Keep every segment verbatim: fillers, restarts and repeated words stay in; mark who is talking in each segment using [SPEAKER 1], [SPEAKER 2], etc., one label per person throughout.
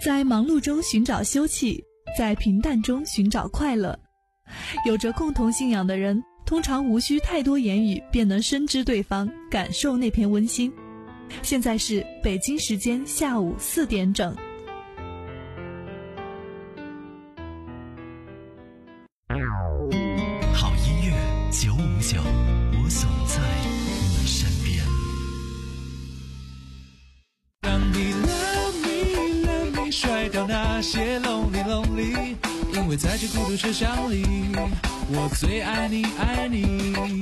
[SPEAKER 1] 在忙碌中寻找休憩，在平淡中寻找快乐。有着共同信仰的人，通常无需太多言语便能深知对方，感受那片温馨。现在是北京时间下午四点整。
[SPEAKER 2] 好音乐九五九，我总在你身边。
[SPEAKER 3] 让你 love me love me 甩掉那些 lonely lonely， 因为在这孤独车厢里，我最爱你爱你。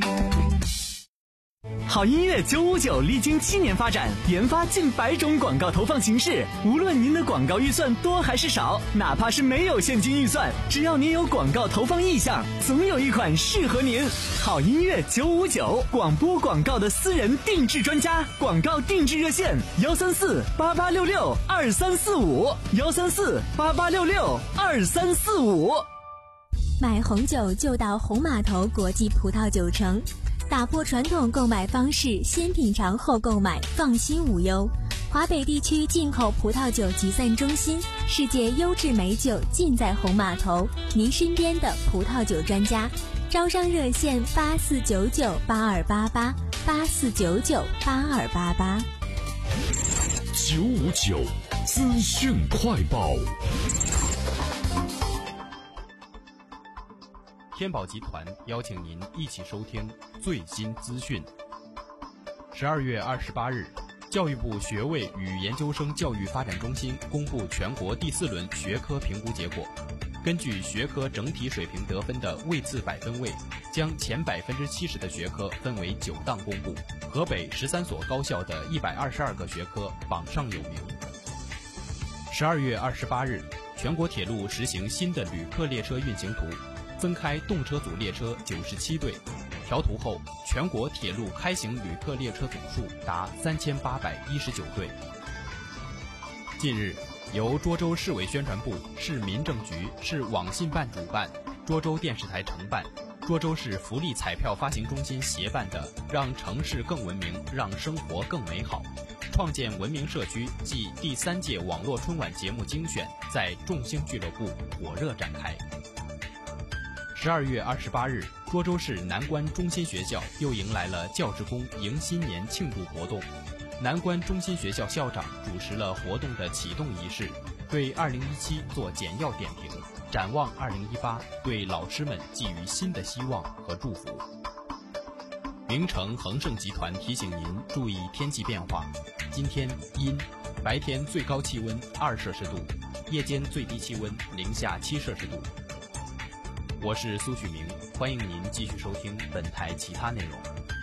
[SPEAKER 4] 好音乐九五九历经七年发展，研发近百种广告投放形式。无论您的广告预算多还是少，哪怕是没有现金预算，只要您有广告投放意向，总有一款适合您。好音乐九五九，广播广告的私人定制专家，广告定制热线幺三四八八六六二三四五幺三四八八六六二三四五。
[SPEAKER 5] 买红酒就到红码头国际葡萄酒城。打破传统购买方式，先品尝后购买，放心无忧。华北地区进口葡萄酒集散中心，世界优质美酒尽在红码头，您身边的葡萄酒专家。招商热线八四九九八二八八八四九九八二八八。
[SPEAKER 6] 九五九资讯快报。
[SPEAKER 7] 天宝集团邀请您一起收听最新资讯。十二月二十八日，教育部学位与研究生教育发展中心公布全国第四轮学科评估结果。根据学科整体水平得分的位次百分位，将前百分之七十的学科分为九档公布。河北十三所高校的一百二十二个学科榜上有名。十二月二十八日，全国铁路实行新的旅客列车运行图。分开动车组列车九十七对，调图后，全国铁路开行旅客列车总数达三千八百一十九对。近日，由涿州市委宣传部、市民政局、市网信办主办，涿州电视台承办，涿州市福利彩票发行中心协办的“让城市更文明，让生活更美好，创建文明社区”暨第三届网络春晚节目精选在众星俱乐部火热展开。十二月二十八日，涿州市南关中心学校又迎来了教职工迎新年庆祝活动。南关中心学校校长主持了活动的启动仪式，对二零一七做简要点评，展望二零一八，对老师们寄予新的希望和祝福。名城恒盛集团提醒您注意天气变化，今天阴，白天最高气温二摄氏度，夜间最低气温零下七摄氏度。我是苏许明，欢迎您继续收听本台其他内容。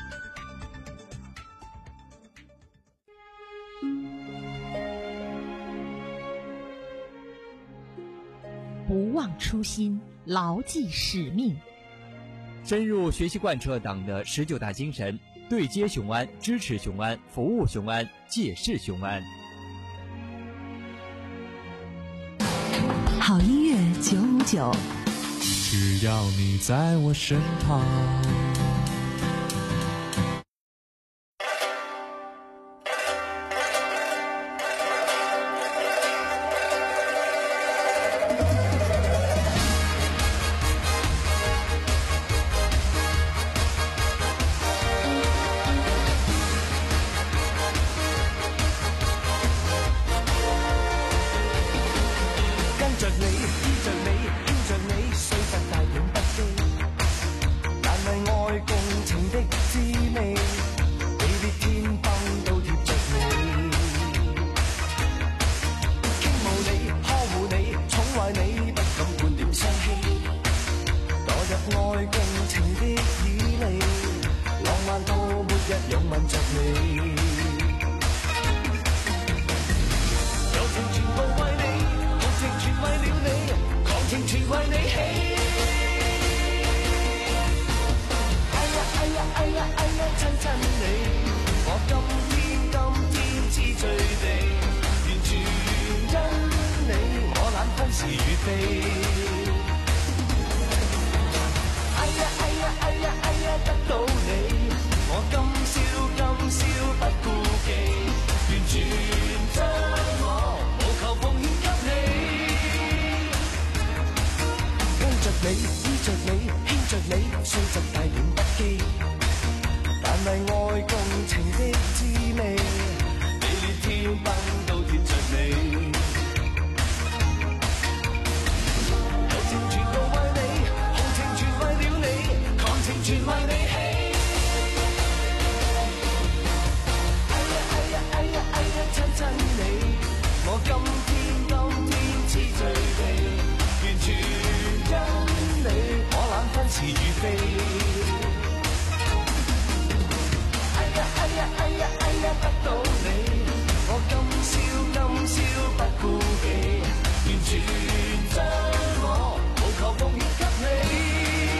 [SPEAKER 8] 不忘初心，牢记使命，
[SPEAKER 9] 深入学习贯彻党的十九大精神，对接雄安，支持雄安，服务雄安，借势雄安。
[SPEAKER 1] 好音乐九五九，
[SPEAKER 3] 只要你在我身旁。完全將我無求奉獻給你。
[SPEAKER 10] 例愛共情的滋味，你連天崩都貼着你，友情全部為你，豪情全為了你，狂情全為你起。哎呀哎呀哎呀哎呀親親你，我今天今天痴醉地，完全因你，我懶分是與非。哎呀哎呀哎呀得到你，我今宵今宵不顧忌，完全將我無求奉獻給你。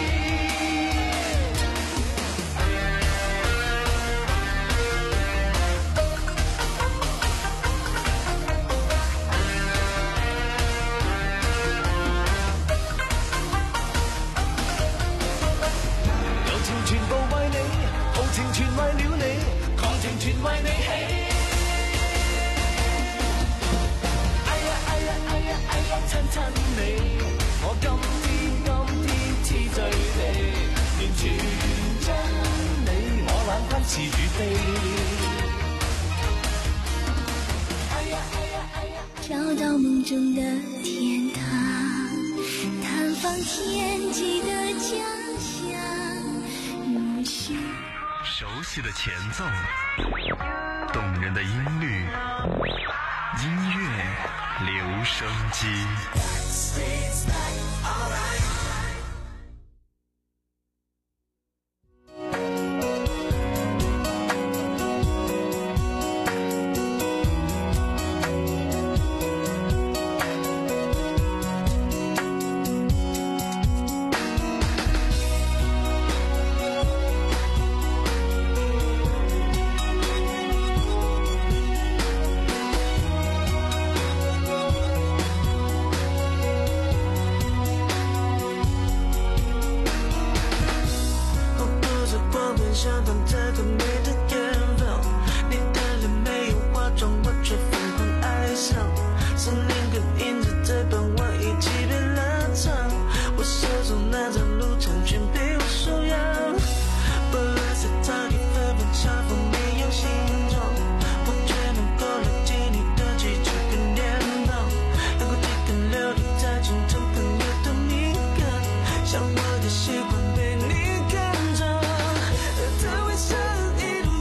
[SPEAKER 10] 友情全部為你，豪情全為了你。全為你起，哎呀哎呀哎呀哎呀親親你，我今天今天痴醉地，完全因你，我懶分是與非。哎呀哎呀哎呀，
[SPEAKER 11] 找到夢中的天堂，探訪天際的家鄉，於是
[SPEAKER 2] 熟悉的前奏，动人的音律，音乐留声机。
[SPEAKER 10] 像我的习惯被你看着，的微笑一路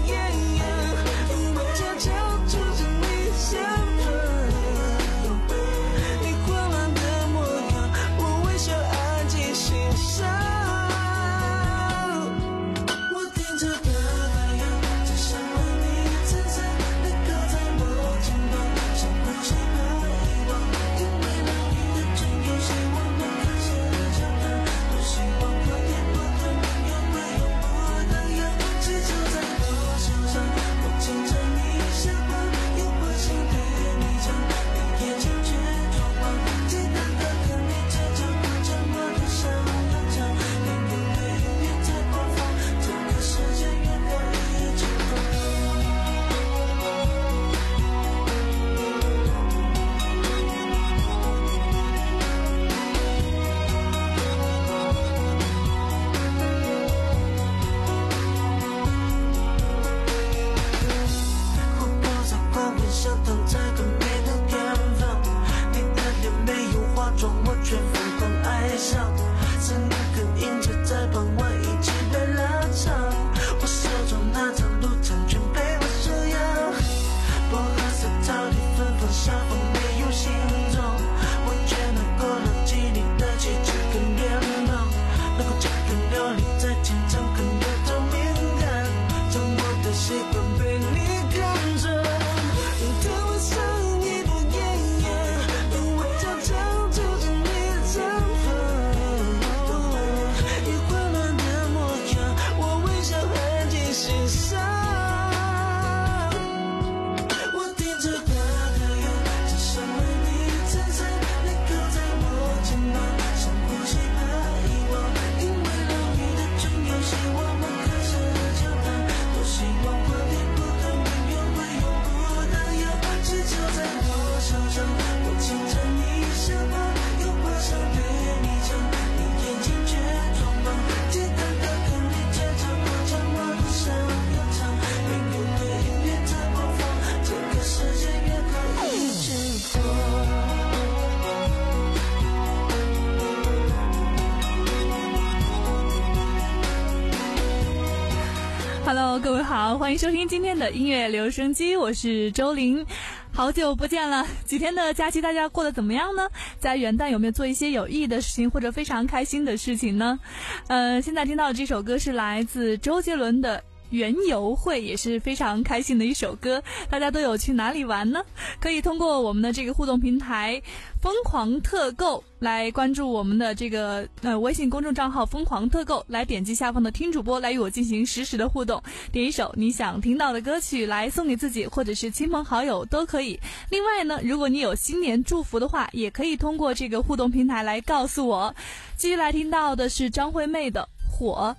[SPEAKER 1] Hello， 各位好，欢迎收听今天的音乐留声机，我是周玲。好久不见了，几天的假期大家过得怎么样呢？在元旦有没有做一些有意义的事情或者非常开心的事情呢？呃，现在听到的这首歌是来自周杰伦的园游会，也是非常开心的一首歌。大家都有去哪里玩呢？可以通过我们的这个互动平台疯狂特购来关注我们的这个呃微信公众账号疯狂特购，来点击下方的听主播来与我进行实时的互动，点一首你想听到的歌曲来送给自己或者是亲朋好友都可以。另外呢，如果你有新年祝福的话，也可以通过这个互动平台来告诉我。继续来听到的是张惠妹的火。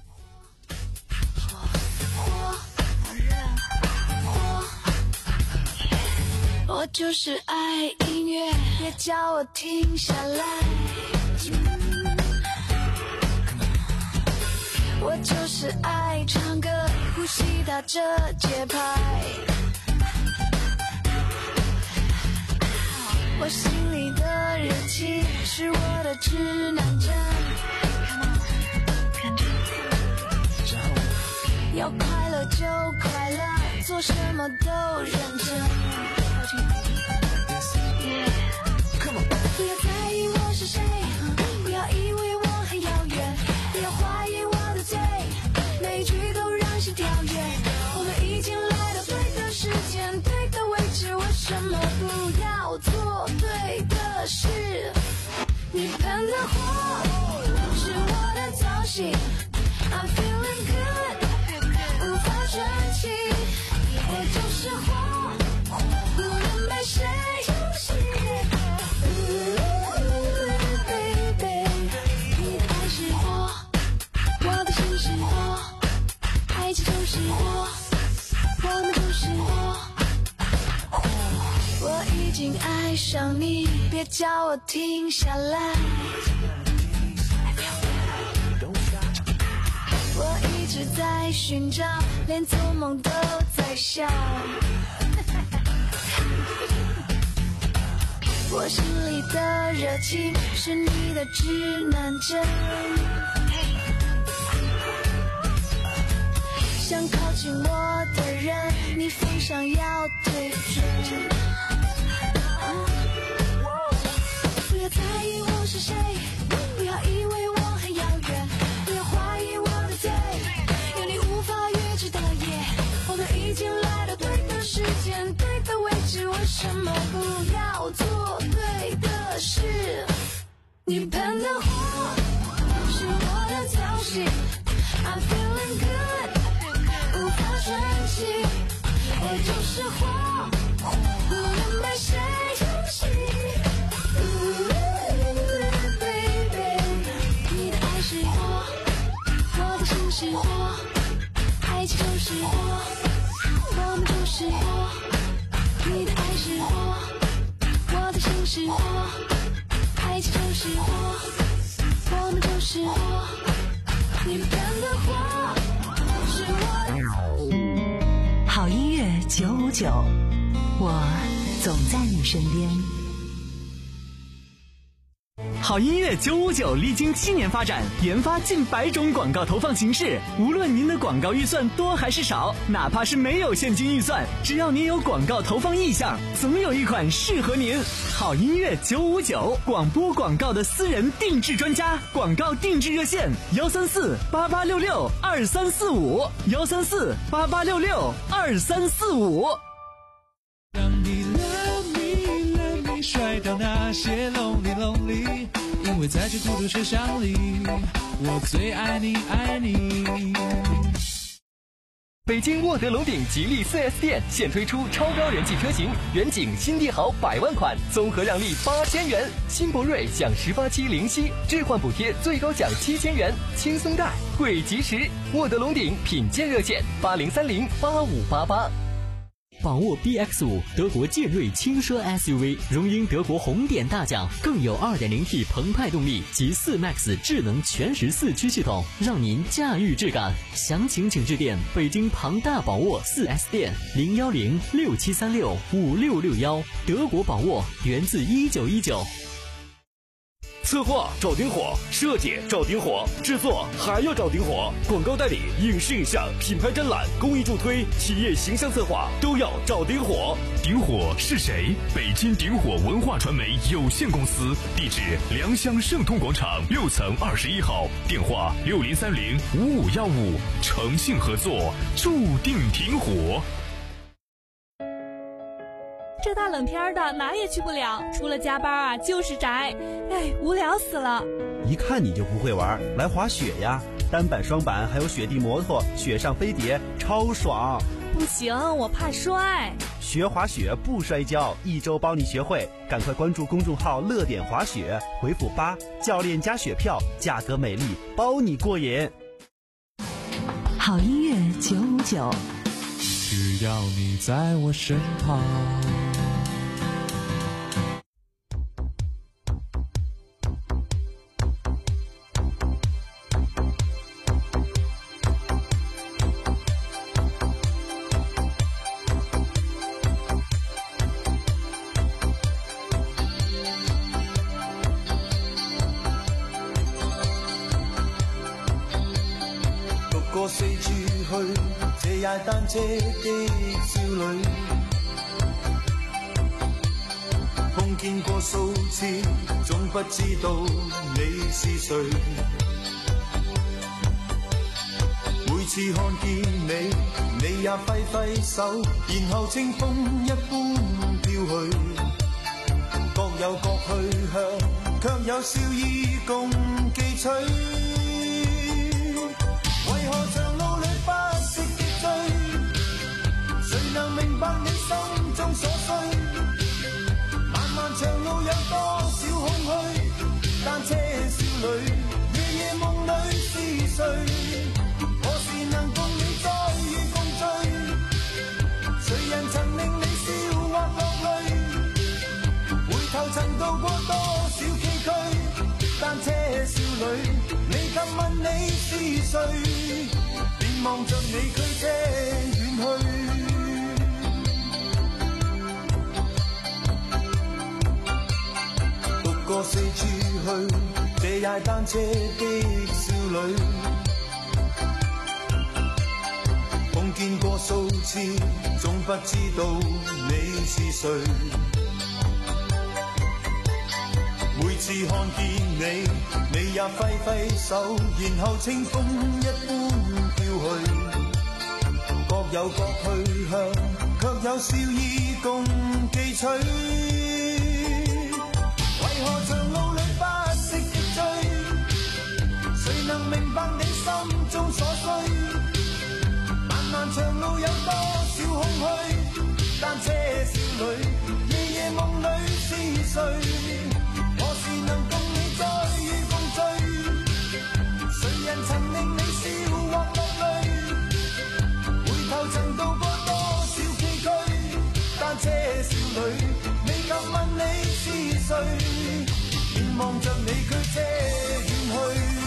[SPEAKER 11] 我就是爱音乐，别叫我停下来。我就是爱唱歌，呼吸打着节拍。我心里的热情是我的指南针，要快乐就快乐，做什么都认真。不要在意我是谁，不要以为我很遥远，不要怀疑我的嘴，每句都让心跳跃。我们已经来到对的时间，对的位置，为什么不要做对的事？你喷的火是我的造型， I'm feeling good， 无法生气，我就是火，不能被谁游戏。爱情就是火，我们就是火，我已经爱上你，别叫我停下来。我一直在寻找，连做梦都在笑。我心里的热情是你的指南针，想靠近我的人，你风向要对准。不要在意我是谁，不要以为我很遥远，不要怀疑我的嘴，有你无法预知的夜，我们已经来到对的时间，对的位置，为什么不要做对的事？你喷的火是我的造型， I'm feeling good，无法生气，我就是火，不能被谁游戏。Baby， 你的爱是火，我的心是火，爱情就是火，我们就是火。你的爱是火，我的心是火，爱情就是火，我们就是火。你喷的火。
[SPEAKER 12] 好音乐九五九，我总在你身边。
[SPEAKER 4] 好音乐九五九历经七年发展，研发近百种广告投放形式。无论您的广告预算多还是少，哪怕是没有现金预算，只要您有广告投放意向，总有一款适合您。好音乐九五九，广播广告的私人定制专家，广告定制热线：幺三四八八六六二三四五，幺三四八八六六二三四五。
[SPEAKER 3] 让你 love me love me 甩掉那些 lonely lonely， 因为在这孤独车厢里，我最爱你爱你。
[SPEAKER 13] 北京沃德龙鼎吉利 四 S 店现推出超高人气车型远景新帝豪百万款，综合让利八千元，新博瑞享十八期零息置换补贴，最高享七千元，轻松贷贵及时。沃德龙鼎品鉴热线八零三零八五八八。
[SPEAKER 14] 宝沃 B X 五 德国剑锐轻奢 S U V， 荣膺德国红点大奖，更有 二点零 T 澎湃动力及四 Max 智能全时四驱系统，让您驾驭质感。详情请致电北京庞大宝沃 四 S 店零幺零六七三六五六六幺。德国宝沃源自一九一九。
[SPEAKER 15] 策划找丁火，设计找丁火，制作还要找丁火，广告代理、影视影像、品牌展览、公益助推、企业形象策划都要找丁火。
[SPEAKER 2] 丁火是谁？北京丁火文化传媒有限公司，地址良乡盛通广场六层二十一号，电话六零三零五五幺五，诚信合作，注定挺火。
[SPEAKER 1] 这大冷天的哪也去不了，除了加班啊就是宅，哎，无聊死了。
[SPEAKER 16] 一看你就不会玩，来滑雪呀，单板双板还有雪地摩托，雪上飞碟超爽。
[SPEAKER 1] 不行，我怕摔。
[SPEAKER 16] 学滑雪不摔跤，一周帮你学会，赶快关注公众号乐点滑雪，回复八，教练加雪票，价格美丽，包你过瘾。
[SPEAKER 12] 好音乐九五九，
[SPEAKER 3] 只要你在我身旁。
[SPEAKER 10] 過四處去，這踩單車的少女，碰見過數次，總不知道你是誰。每次看見你，你也揮揮手，然後清風一般飄去，各有各去向，卻有笑意共記取。為何長路裏不識結追？誰能明白你心中所需？漫漫長路有多少空虛？單車少女，夜夜夢裏是誰？何時能共你再遇共聚？誰人曾令你笑或落淚？回頭曾渡過多少崎嶇？單車少女，你敢問你是誰？便望着你驅車遠去。獨個四處去，這踩單車的少女，碰見過數次，總不知道你是誰。每次看見你，你也揮揮手，然後清風一般飄去，各有各去向，卻有笑意共記取。為何長路裏不識結追？誰能明白你心中所需？漫漫長路有多少空虛？單車少女，夜夜夢裏是誰？何時能共你再遇共聚？誰人曾令你笑或落淚？回頭曾渡過多少崎嶇？單車少女，你敢問你是誰？便望着你驅車遠去。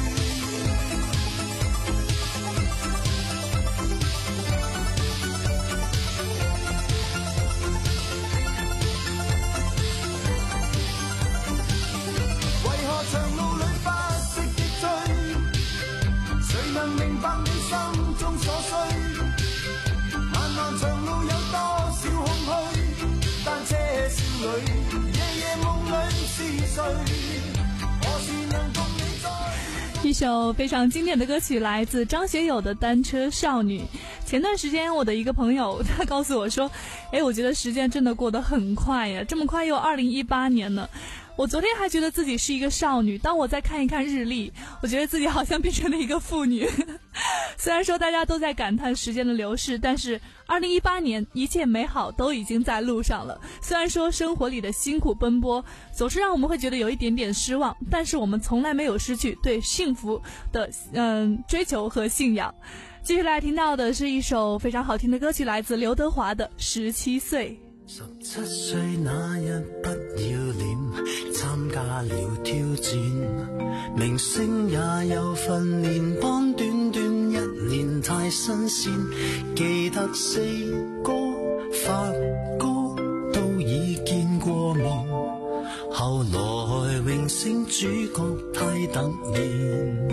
[SPEAKER 10] 長路裏不識結追，誰能明白你心中所需？漫漫長路有多少空虛？單車少女，夜夜夢裏是誰？何時能共你再？
[SPEAKER 1] 一首非常經典的歌曲來自張學友的《單車少女》。前段時間我的一個朋友他告訴我說，誒，我覺得時間真的過得很快呀，這麼快又二零一八年了。我昨天還覺得自己是一個少女，當我再看一看日曆，我覺得自己好像變成了一個婦女。雖然說大家都在感嘆時間的流逝，但是二零一八年一切美好都已經在路上了。雖然說生活裡的辛苦奔波總是讓我們會覺得有一點點失望，但是我們從來沒有失去對幸福的嗯追求和信仰。繼續來聽到的是一首非常好聽的歌曲，來自劉德華的《十七歲》。
[SPEAKER 10] 十七歲那日不要臉，參加了挑戰，明星也有訓練班，短短一年太新鮮。記得四哥發哥都已見過面，後來榮星主角太突然。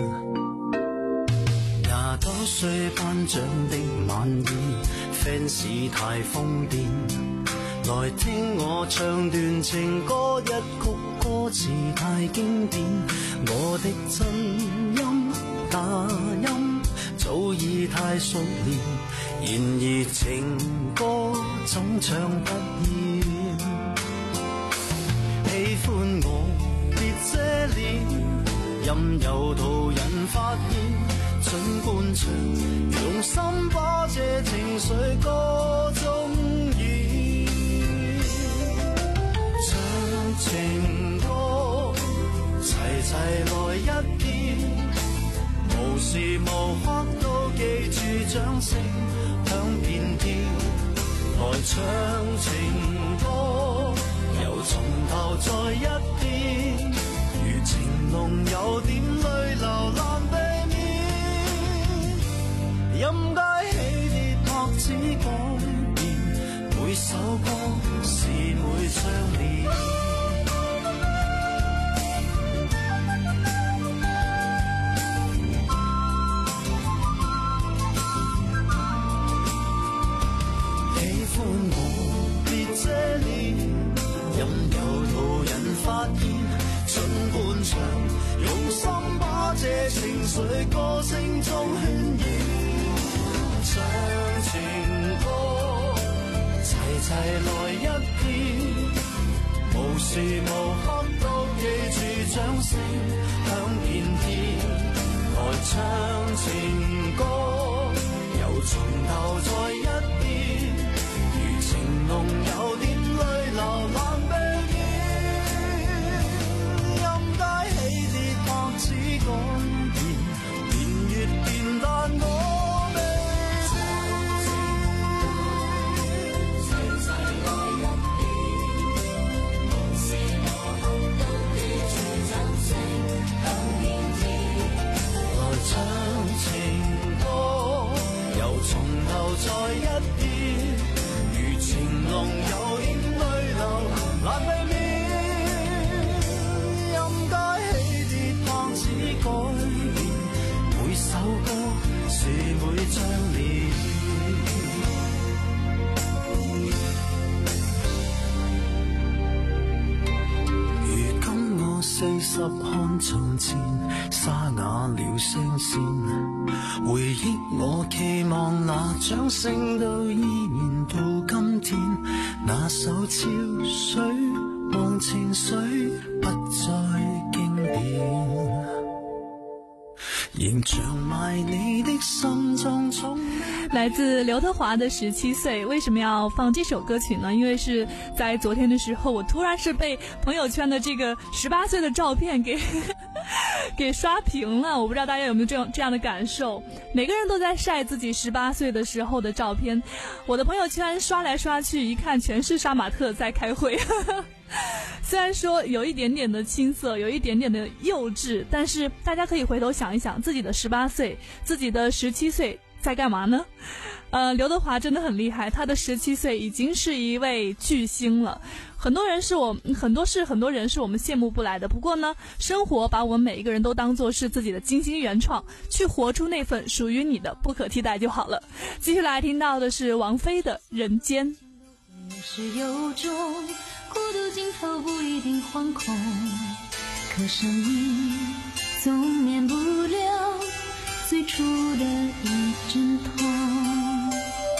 [SPEAKER 10] 廿九歲頒獎的晚宴 ，fans 太瘋癲，來聽我唱段情歌，一曲歌詞太經典，我的真音假音早已太熟練，然而情歌總唱不厭。喜歡我別遮臉，任由途人發現。盡管唱，用心把這情緒歌中演。唱情歌，齊齊來一遍，無時無刻都記住掌聲響遍天。來唱情歌，又從頭再一遍，如情濃有點淚流難避免。任街起跌拍子改變，每首歌是每張臉。喜歡我別遮臉，任由途人發現，盡管唱，用心把這情緒歌聲中渲染。唱情歌，齊齊來一遍，無時無刻都記住掌聲響遍天。來唱情歌，又從頭再一遍，如情濃有點淚流難避免。任街起跌拍子改變，年月變但我唱情歌，又從頭再一遍，如情濃有點淚流難避免。任街起跌拍子改變，每首歌是每張臉。如今我四十看從前，沙啞了聲線，回憶我期望那掌聲都依然到今天，那首潮水忘情水不再經典，仍像埋你的心中從
[SPEAKER 1] 来自刘德华的十七岁。为什么要放这首歌曲呢？因为是在昨天的时候，我突然是被朋友圈的这个十八岁的照片给给刷屏了。我不知道大家有没有这样这样的感受，每个人都在晒自己十八岁的时候的照片。我的朋友圈刷来刷去，一看全是杀马特在开会虽然说有一点点的青涩，有一点点的幼稚，但是大家可以回头想一想，自己的十八岁，自己的十七岁在干嘛呢？呃，刘德华真的很厉害，他的十七岁已经是一位巨星了。很多人是我很多是很多人是我们羡慕不来的。不过呢，生活把我们每一个人都当作是自己的精心原创，去活出那份属于你的不可替代就好了。继续来听到的是王菲的《人间》。
[SPEAKER 11] 是有种孤独尽头不一定惶恐，可生命总免不了最初的一阵痛。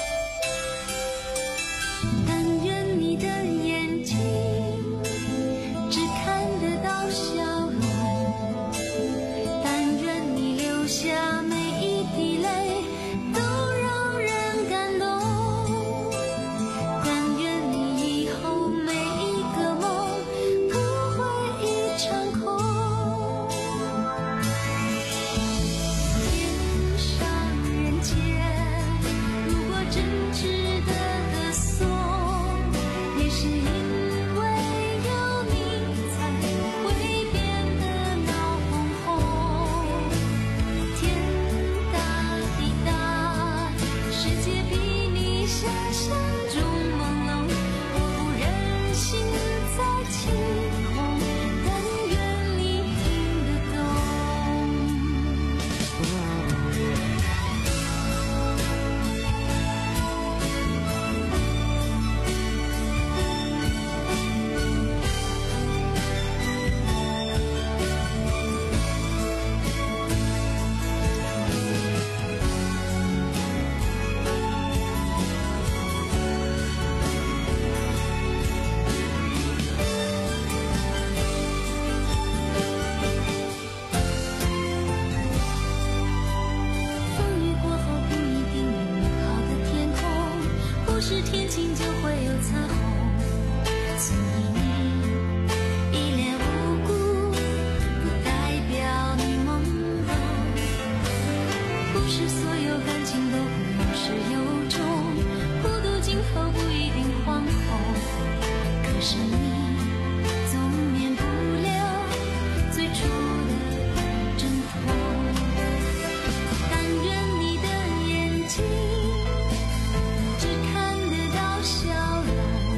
[SPEAKER 11] 但愿你的眼睛只看得到笑容，但愿你流下每一滴泪都让人感动，但愿你以后每一个梦不会一场空。天上人间不是天晴就会有彩虹，所以你一脸无辜，不代表你懵懂。不是所有感情都会有始有终，孤独尽头不一定惶恐，可是你总免不了最初的阵痛。但愿你的眼睛只看得到笑容，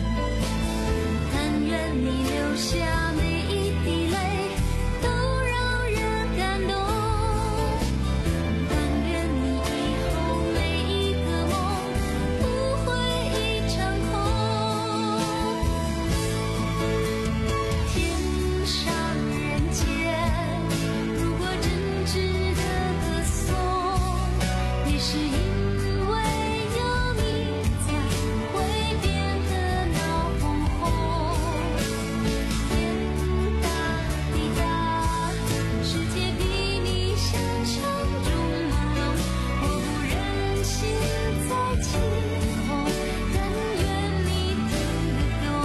[SPEAKER 11] 但愿你流下每一滴泪都让人感动，但愿你以后每一个梦不会一场空。天上人间，如果真值得歌颂，也是因为有你才会变得闹哄哄。天大地大，世界比你想象中朦胧，我不忍心再起哄，但愿你听得懂。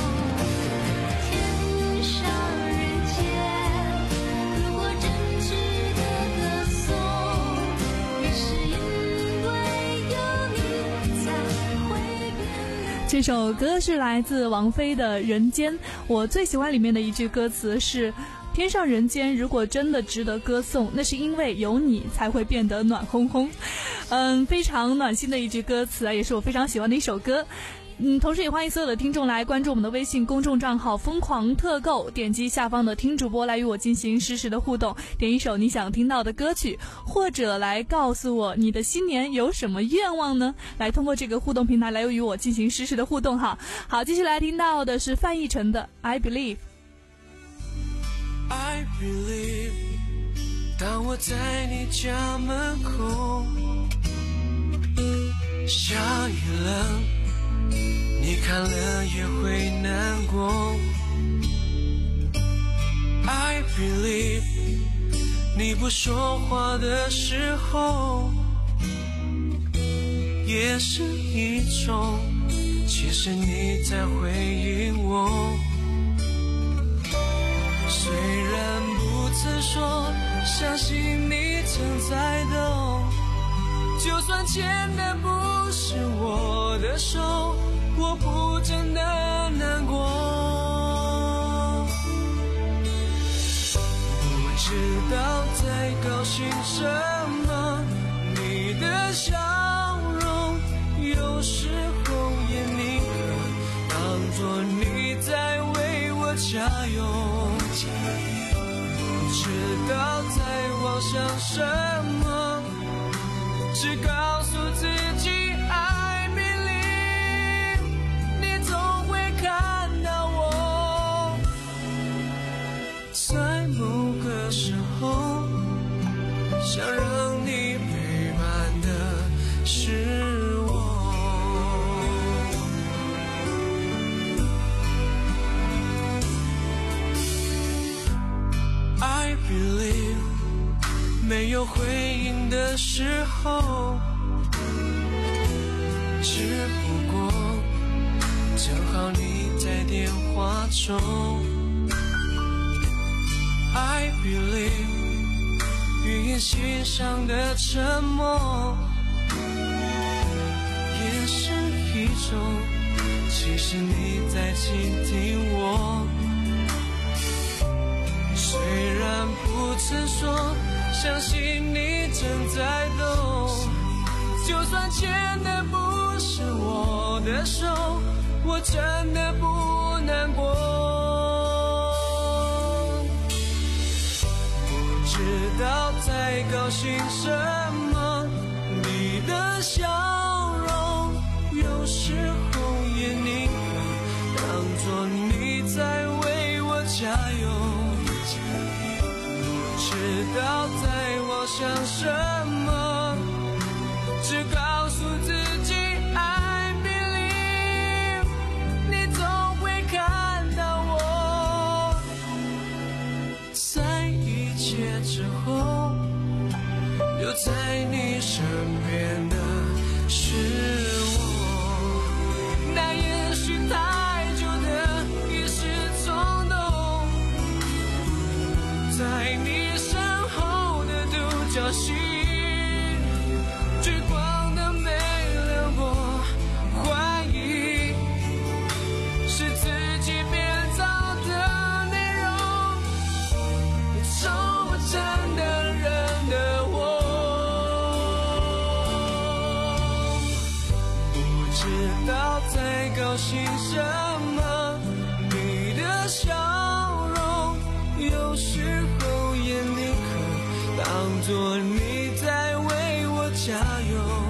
[SPEAKER 11] 天上人间，如果真值得歌颂，也是因为有你才会变得。
[SPEAKER 1] 这首歌是来自王菲的《人间》，我最喜欢里面的一句歌词是天上人间如果真的值得歌颂，那是因为有你才会变得暖烘烘。嗯，非常暖心的一句歌词啊，也是我非常喜欢的一首歌。嗯，同时也欢迎所有的听众来关注我们的微信公众账号疯狂特购，点击下方的听主播来与我进行实时的互动，点一首你想听到的歌曲，或者来告诉我你的新年有什么愿望呢？来通过这个互动平台来与我进行实时的互动哈。好，继续来听到的是范逸臣的 I Believe。
[SPEAKER 3] I believe， 当我在你家门口，下雨了，你看了也会难过。I believe， 你不说话的时候，也是一种，其实你在回应我。虽然不曾说，相信你正在懂，就算牵的不是我的手，我不真的难过。不知道在高兴什么，你的笑容有时候也宁可当作你在为我加油。不知道在妄想什么，只告诉自己 I believe， 你总会看到我。在某个时候，想让你陪伴的是我。I believe， 没有回应的时候，只不过正好你在电话中。I believe， 语言欣赏的沉默也是一种，其实你在倾听我。虽然不曾说，相信你正在懂，就算牵的不是我的手，我真的不难过。不知道在高兴什么，你的笑容有时候也宁可当作你在为我加油。不知道在妄想什么，只告诉自己 I believe， 你总会看到我。在一切之后，留在你身边的是我。 知道在高兴什么，你的笑容有时候也宁可当作你在为我加油。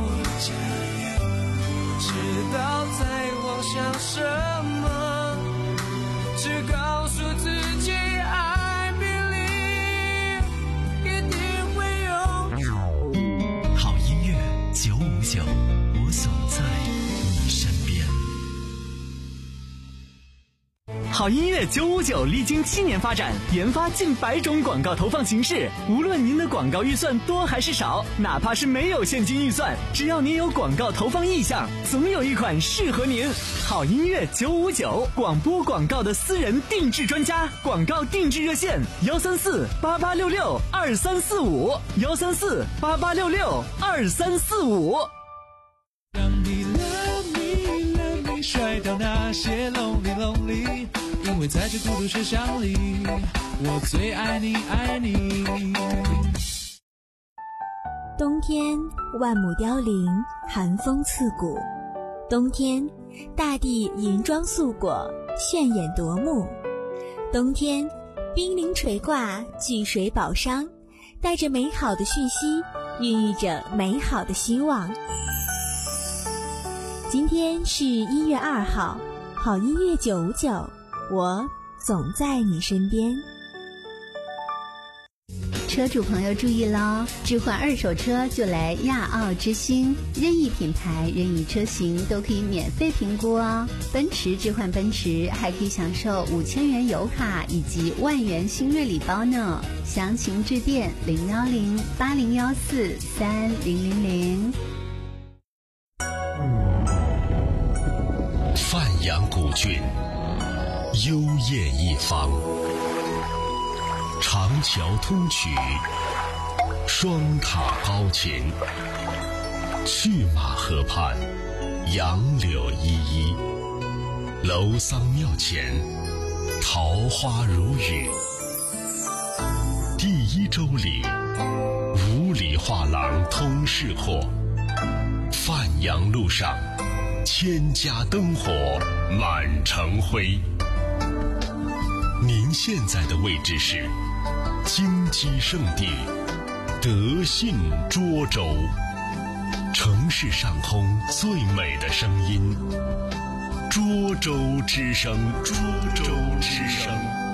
[SPEAKER 3] 知道在妄想什么，只告诉自己爱别离一定会有。
[SPEAKER 17] 好音乐九五九，我总在你身边。
[SPEAKER 4] 好音乐九五九历经七年发展，研发近百种广告投放形式。无论您的广告预算多还是少，哪怕是没有现金预算，只要您有广告投放意向，总有一款适合您。好音乐九五九，广播广告的私人定制专家，广告定制热线：幺三四八八六六二三四五，幺三四八八六六二三四五。
[SPEAKER 3] 让你 love me love me 甩掉那些 lonely lonely， 因为在这孤独学校里，我最爱你爱你。
[SPEAKER 5] 冬天万木凋零，寒风刺骨。冬天大地银装素裹，炫眼夺目。冬天冰凌垂挂，巨水宝商，带着美好的讯息，孕育着美好的希望。今天是一月二号，好音乐九五九，我总在你身边。
[SPEAKER 18] 车主朋友注意喽，置换二手车就来亚奥之星，任意品牌任意车型都可以免费评估哦。奔驰置换奔驰还可以享受五千元油卡以及万元新锐礼包呢，详情致电零幺零八零幺四三零零零。
[SPEAKER 6] 范阳古郡，幽咽一方，长桥通衢，双塔高琴，去马河畔，杨柳依依，楼桑庙前，桃花如雨。第一周里，五里画廊通市货，范阳路上，千家灯火满城辉。您现在的位置是金鸡圣地德信涿州，城市上空最美的声音，涿州之声，涿州之声。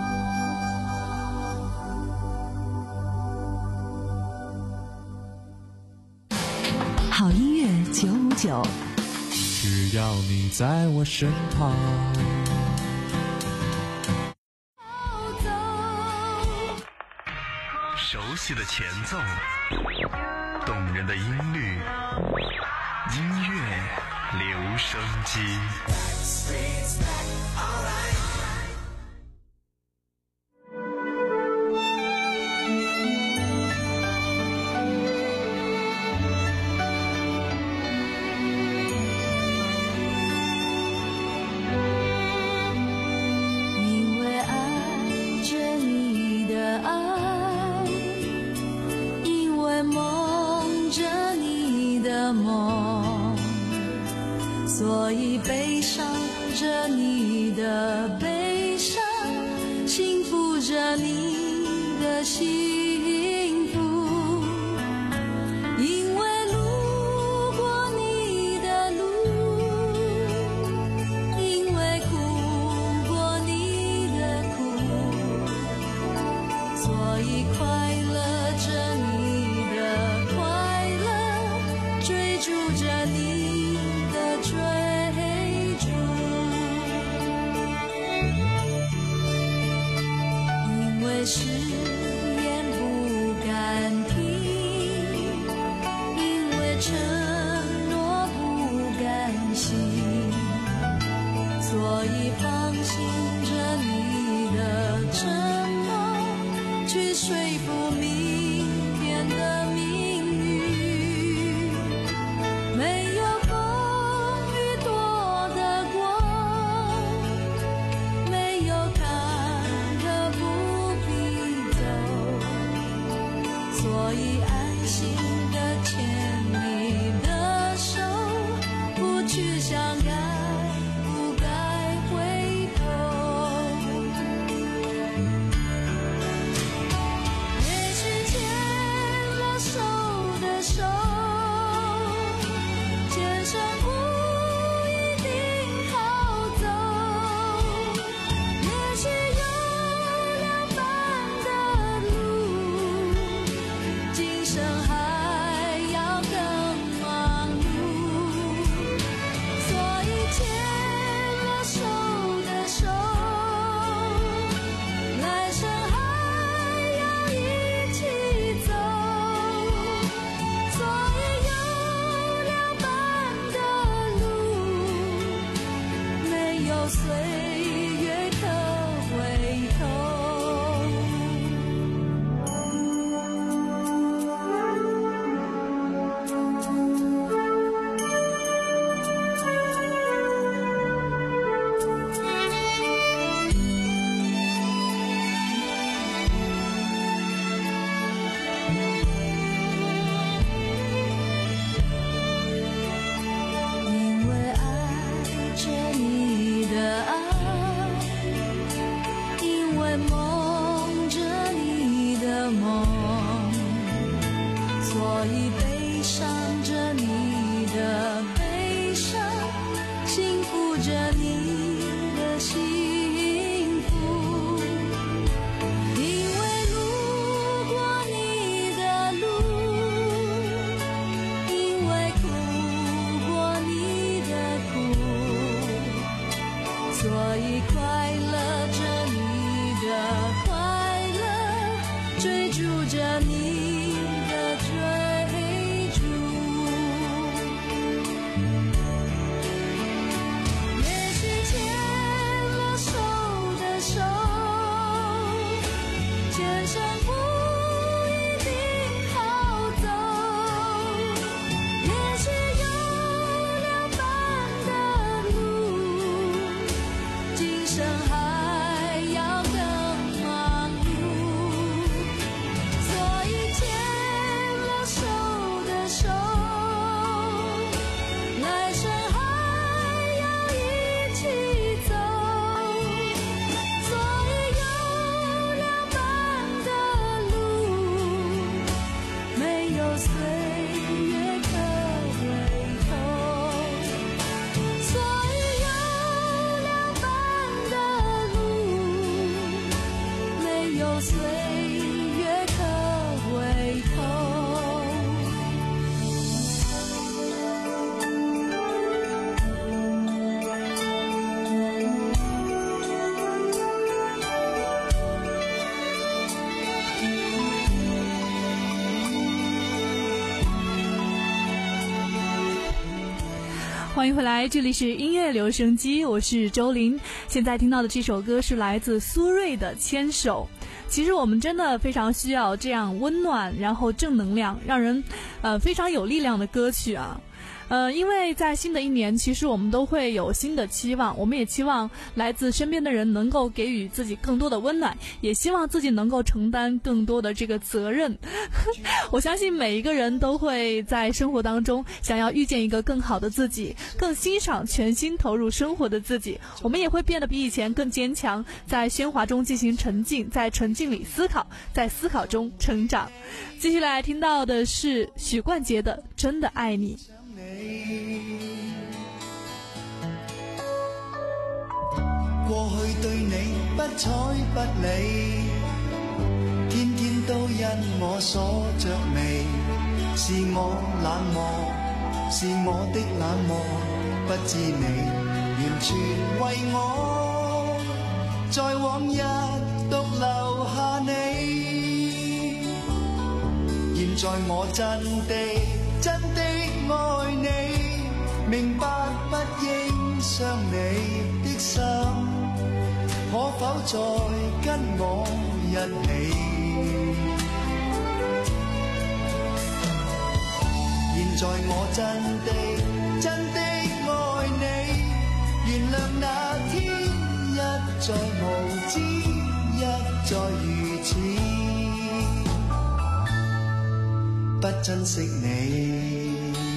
[SPEAKER 12] 好音乐九五九，
[SPEAKER 3] 只要你在我身旁。
[SPEAKER 2] 熟悉的前奏，动人的音律，音乐留声机。
[SPEAKER 11] 因为爱着你的爱，因为梦着你的梦，所以悲伤着你的悲伤，幸福着你的幸福。因为路过你的路，因为哭过你的苦，所以快乐着你的快乐，追逐着你的追逐。因为誓言岁月可回头。因为爱着你的爱，因为梦着你的梦，所以悲伤着你的悲伤，幸福着你的幸福。因为路过你的路，因为哭过你的苦，所以快乐着你的快乐，追逐着你的追逐。也许牵了手的手，前程不一定好走。也许有两半的路，今生还要更忙碌。所以牵了手的手，来生还要一起走。所以有两半的路，没有岁月可回头。所以有两半的路，没有岁月可回头。
[SPEAKER 1] 欢迎回来，这里是音乐留声机，我是周琳。现在听到的这首歌是来自苏芮的《牵手》。其实我们真的非常需要这样温暖，然后正能量，让人呃非常有力量的歌曲啊。呃，因为在新的一年，其实我们都会有新的期望，我们也期望来自身边的人能够给予自己更多的温暖，也希望自己能够承担更多的这个责任。我相信每一个人都会在生活当中想要遇见一个更好的自己，更欣赏全心投入生活的自己。我们也会变得比以前更坚强，在喧哗中进行沉浸，在沉浸里思考，在思考中成长。继续来听到的是许冠杰的《真的爱你》。
[SPEAKER 3] 過去對你不睬不理，天天都因我鎖着眉，是我冷漠，是我的冷漠，不知你完全為我，在往日獨留下你。現在我真的真的愛你，明白不應傷你的心，可否再跟我一起？現在我真的真的愛你，原諒那天一再無知，一再如此，不珍惜你。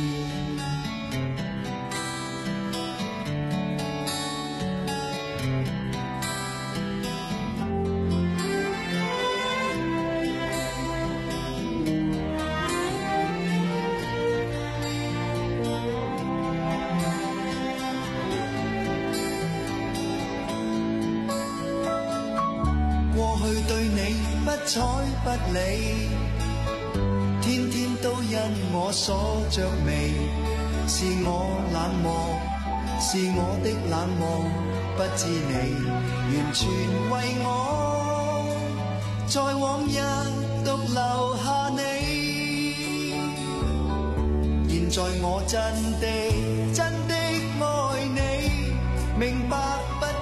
[SPEAKER 3] 睬不理，天天都因我鎖着眉，是我冷漠，是我的冷漠，不知你完全為我，在往日獨留下你。現在我真的真的愛你，明白不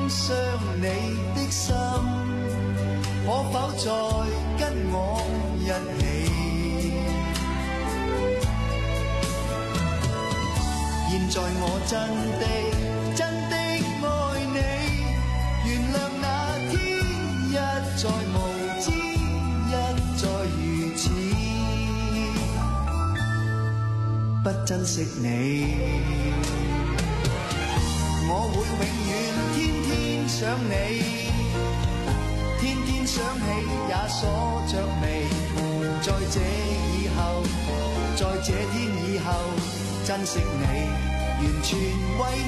[SPEAKER 10] 傷你的心，可否再跟我一起？現在我真的真的愛你，原諒那天一再無知，一再如此，不珍惜你。我會永遠天天想你，天天想起也鎖着眉，在這以後，在這天以後，珍惜你，完全為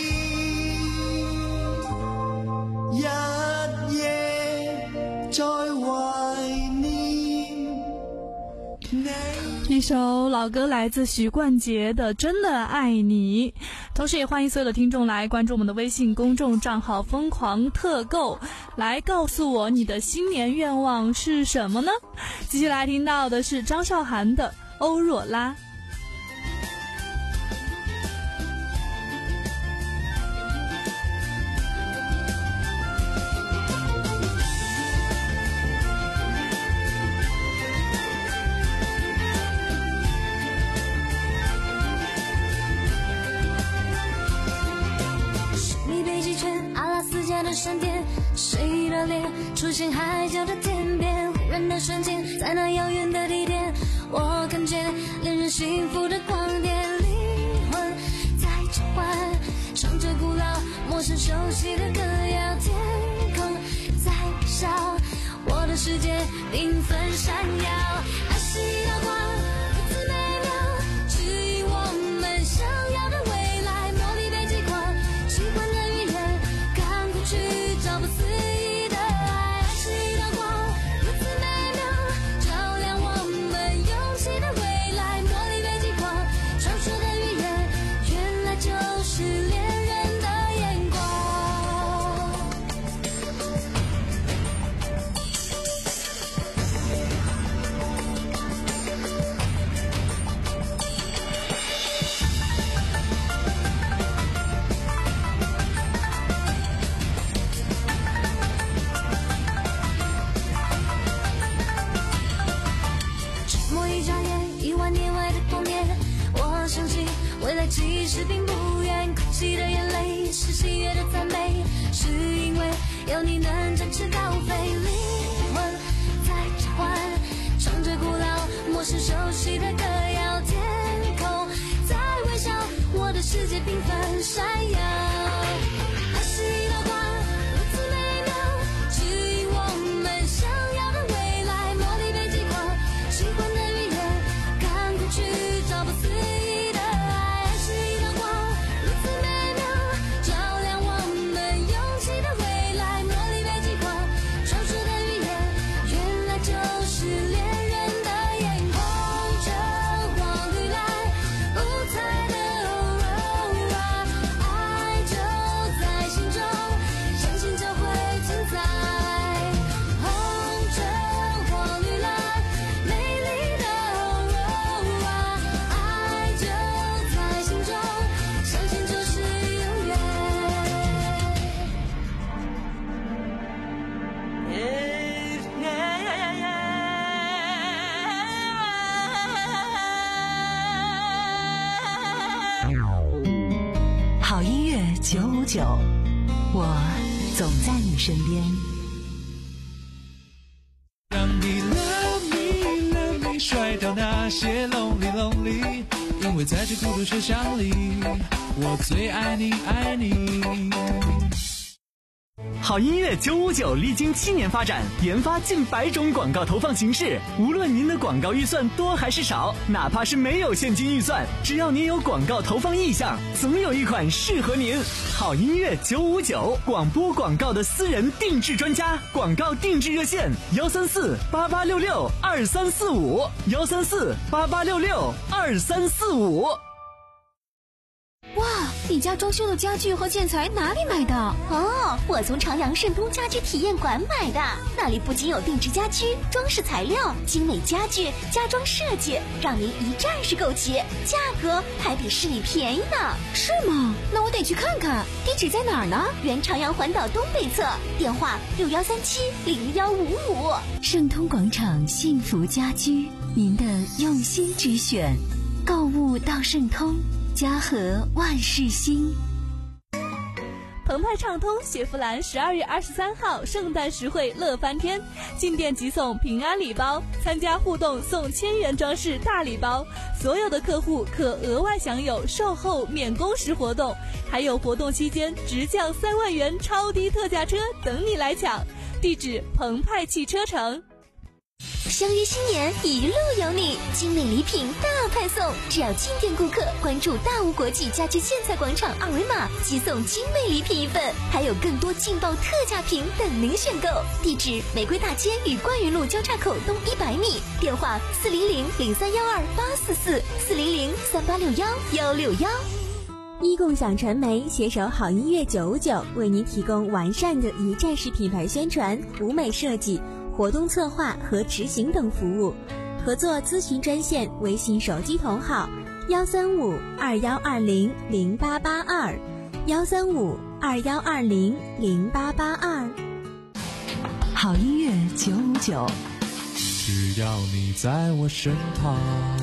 [SPEAKER 10] 你，日夜在懷念你。
[SPEAKER 1] 一首老歌来自许冠傑的《真的愛你》，同時也歡迎所有的聽眾來關注我們的微信公眾賬號瘋狂特購，來告訴我你的新年願望是什麼呢？繼續來聽到的是張韶涵的歐若拉。
[SPEAKER 11] 的闪电，谁的脸出现海角的天边，忽然的瞬间，在那遥远的地点，我看见恋人幸福的光点，灵魂在召唤，唱着古老陌生熟悉的歌谣，天空在微笑，我的世界缤纷闪耀，爱是一道光，如此美妙，指引我们想要的未来，魔力被击垮，喜欢的语言去找不思议的爱，爱是一道光，如此美妙，照亮我们勇气的未来，魔力被击垮，传说的语言，原来就是恋人的眼光。未来其实并不远，哭泣的眼泪是喜悦的赞美，是因为有你能展翅高飞，灵魂在召唤，唱着古老陌生熟悉的歌谣，天空在微笑，我的世界缤纷闪耀，爱是一道光，如此美妙，指引我们想要的未来，魔力被击垮，喜欢的语言，赶快去找不思议的
[SPEAKER 12] 九五九，我总在你身边。
[SPEAKER 3] 让你 love me love me 甩掉那些 lonely lonely， 因为在这孤独车厢里，我最爱你爱你。
[SPEAKER 4] 好音乐九五九历经七年发展，研发近百种广告投放形式。无论您的广告预算多还是少，哪怕是没有现金预算，只要您有广告投放意向，总有一款适合您。好音乐九五九，广播广告的私人定制专家，广告定制热线：幺三四八八六六二三四五，幺三四八八六六二三四五。
[SPEAKER 5] 哇！
[SPEAKER 19] 你家装修的家具和建材哪里买的？
[SPEAKER 5] 哦，我从长阳盛通家居体验馆买的，那里不仅有定制家居、装饰材料、精美家具、家装设计，让您一站式购齐，价格还比市里便宜呢。
[SPEAKER 19] 是吗？那我得去看看。地址在哪儿呢？
[SPEAKER 5] 原长阳环岛东北侧，电话六幺三七零幺五五。
[SPEAKER 12] 盛通广场幸福家居，您的用心之选。购物到盛通，家和万事兴。
[SPEAKER 1] 澎湃畅通雪佛兰十二月二十三号圣诞实惠乐翻天，进店即送平安礼包，参加互动送千元装饰大礼包，所有的客户可额外享有售后免工时活动，还有活动期间直降三万元超低特价车等你来抢。地址澎湃汽车城。
[SPEAKER 5] 相约新年，一路有你，精美礼品大派送，只要进店顾客关注大吴国际家居建材广场二维码，即送精美礼品一份，还有更多劲爆特价品等您选购。地址：玫瑰大街与冠云路交叉口东一百米，电话：四零零零三幺二八四四四零零三八六幺幺六幺。 一共享传媒携手好音乐九五九，为您提供完善的一站式品牌宣传、舞美设计、活动策划和执行等服务。合作咨询专线：微信手机同号幺三五二幺二零零八八二幺三五二幺二零零八八二。
[SPEAKER 12] 好音乐九五九，
[SPEAKER 3] 只要你在我身旁。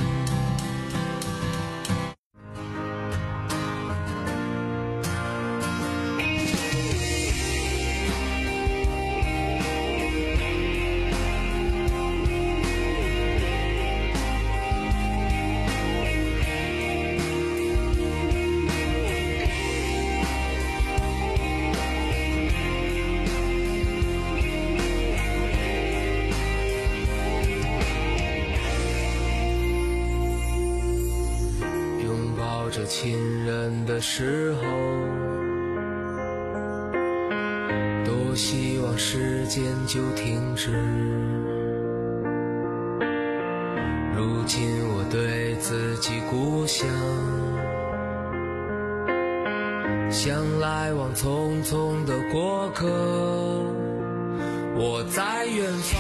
[SPEAKER 3] 亲人的时候，多希望时间就停止。如今我对自己故乡，像来往匆匆的过客。我在远方，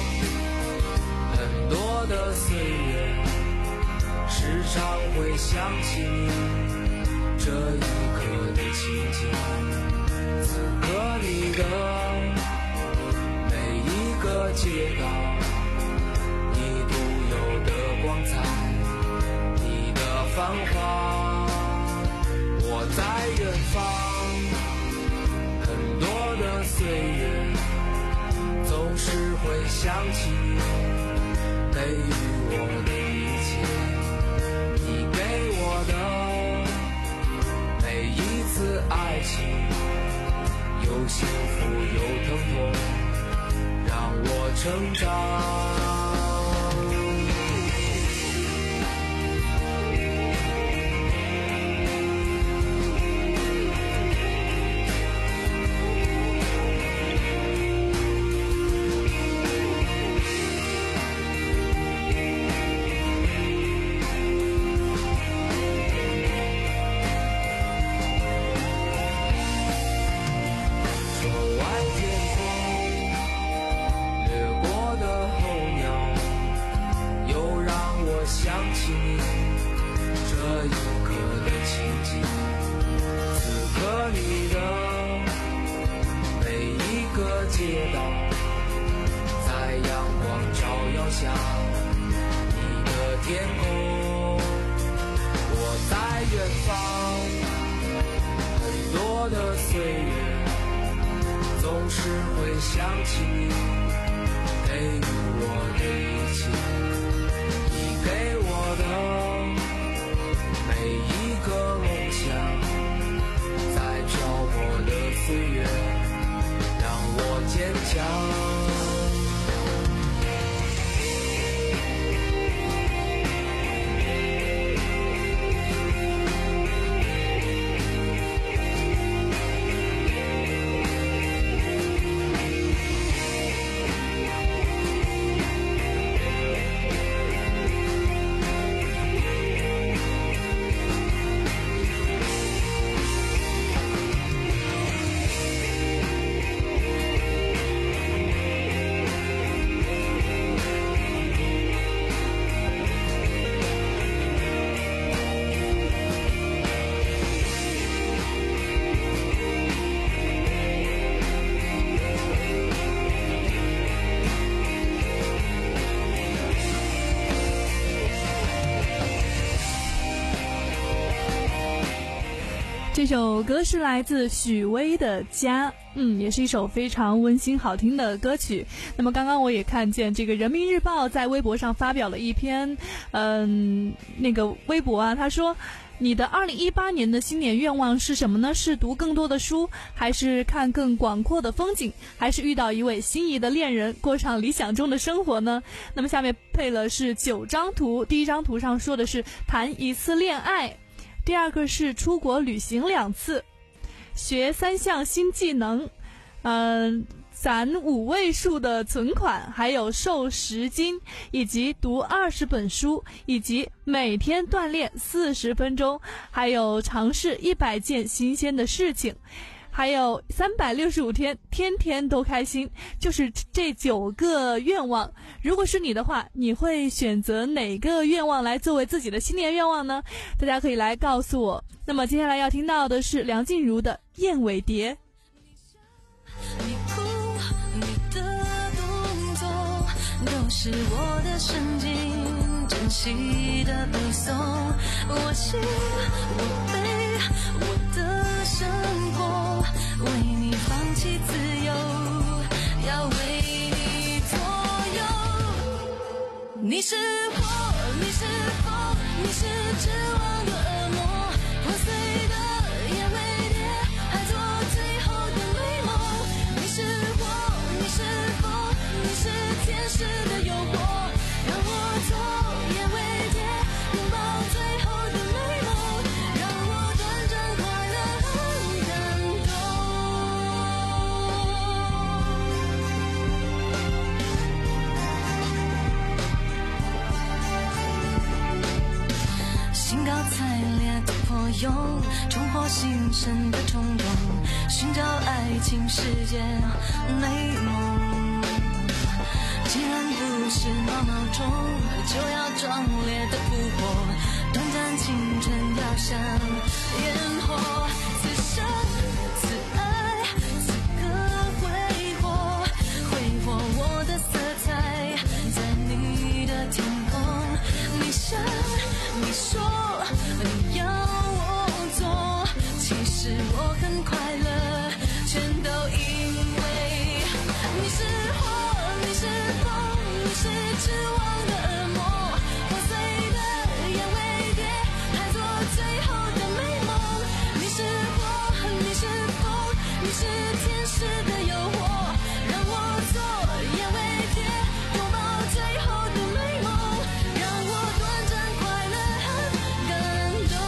[SPEAKER 3] 很多的岁月，时常会想起你这一刻的情景，此刻你的每一个街道，你独有的光彩，你的繁华。我在远方，很多的岁月，总是会想起你给予我的一切。你给我的每一次爱情，有幸福有疼痛，让我成长。想起你这一刻的情景，此刻你的每一个街道，在阳光照耀下，你的天空。我在远方，很多的岁月，总是会想起你给予我的一切。给我的每一个梦想，在漂泊的岁月，让我坚强。
[SPEAKER 1] 这首歌是来自许巍的《家》，嗯，也是一首非常温馨好听的歌曲。那么刚刚我也看见这个人民日报在微博上发表了一篇嗯那个微博啊，他说你的二零一八年的新年愿望是什么呢？是读更多的书，还是看更广阔的风景，还是遇到一位心仪的恋人，过上理想中的生活呢？那么下面配了是九张图，第一张图上说的是谈一次恋爱，第二个是出国旅行两次，学三项新技能，嗯、呃，攒五位数的存款，还有瘦十斤，以及读二十本书，以及每天锻炼四十分钟，还有尝试一百件新鲜的事情，还有三百六十五天天天都开心，就是这九个愿望。如果是你的话，你会选择哪个愿望来作为自己的新年愿望呢？大家可以来告诉我。那么接下来要听到的是梁静茹的《燕尾蝶》。
[SPEAKER 11] 你哭，你的动作都是我的神经，珍惜的背诵，我心我悲，我的生活为你放弃自由，要为你左右。你是火，你是风，你是指望的恶魔，破碎的燕尾蝶，还做最后的美梦。你是火，你是风，你是天使的诱惑，让我做燕尾蝶，拥抱最后的美梦，让我短暂快乐很感动。兴高采烈的破蛹，冲破心神的冲动，寻找爱情世界美梦。既然不是闹闹钟，就要壮烈的扑火，短暂青春要像烟火，此生此爱此刻挥霍，挥霍我的色彩，在你的天空。你想你说你要我做，其实我很快乐，全都因为你是火，你是风，你是指望的恶魔，破碎的燕尾蝶，还做最后的美梦。你是火，你是风，你是天使的诱惑，让我做燕尾蝶，拥抱最后的美梦，让我短暂快乐很感动。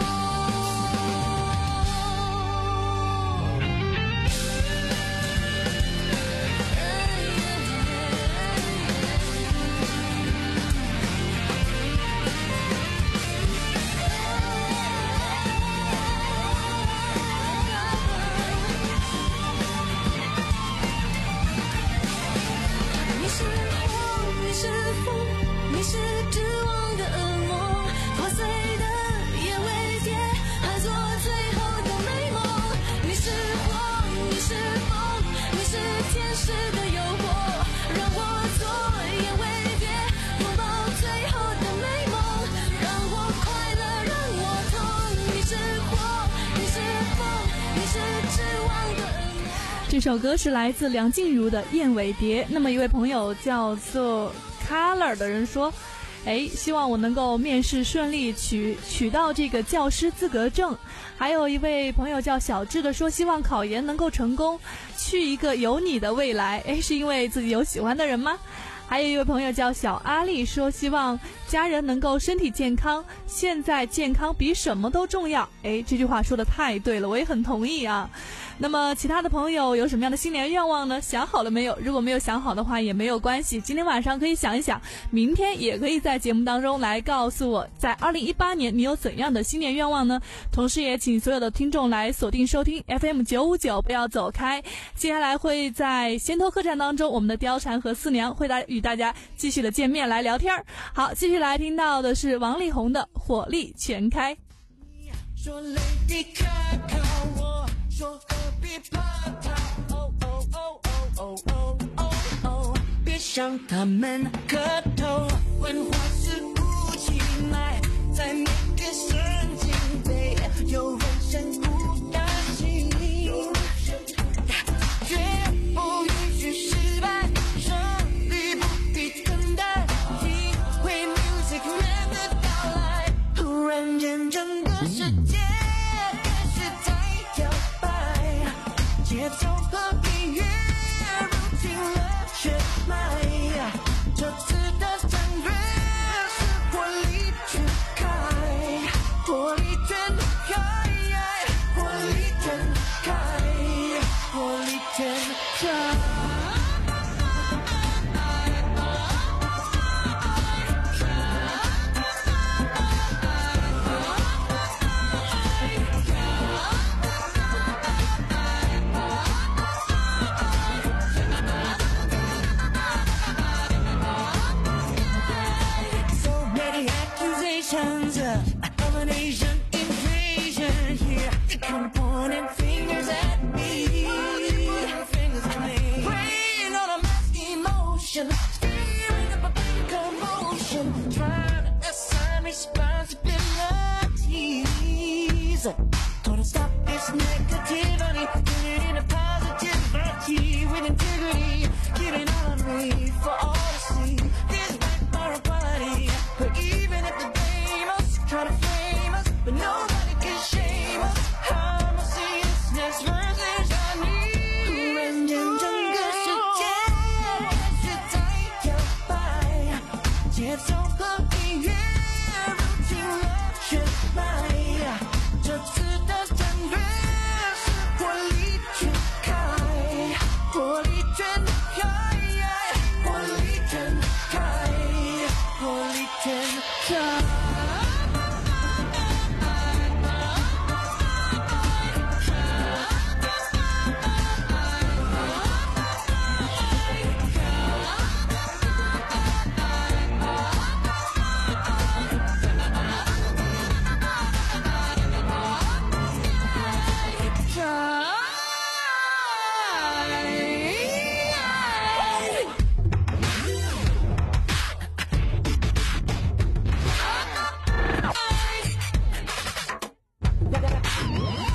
[SPEAKER 11] 你是火，你是风，你是指望的恶魔，破碎的燕尾蝶，还做最后的美梦。你是火，你是风，你是天使的诱惑，让我做燕尾蝶，拥抱最后的美梦，让我快乐，让我痛。你是火，你是风，你是指望的恶魔。
[SPEAKER 1] 这首歌是来自梁静茹的《燕尾蝶》。那么一位朋友叫做 Color 的人说，哎，希望我能够面试顺利，取取到这个教师资格证。还有一位朋友叫小智的说，希望考研能够成功，去一个有你的未来。哎，是因为自己有喜欢的人吗？还有一位朋友叫小阿丽说，希望家人能够身体健康，现在健康比什么都重要。哎，这句话说的太对了，我也很同意啊。那么其他的朋友有什么样的新年愿望呢？想好了没有？如果没有想好的话也没有关系，今天晚上可以想一想，明天也可以在节目当中来告诉我，在二零一八年你有怎样的新年愿望呢？同时也请所有的听众来锁定收听 F M 九五九，不要走开。接下来会在先头客栈当中，我们的貂蝉和四娘会与大家继续的见面来聊天。好，继续来听到的是王力宏的火力全开。
[SPEAKER 3] 说 Lady 看看我，说何必怕他，哦哦哦哦哦哦哦，别向他们磕头，文化是武器，埋在每个神经背，有人生无
[SPEAKER 11] Come on and feel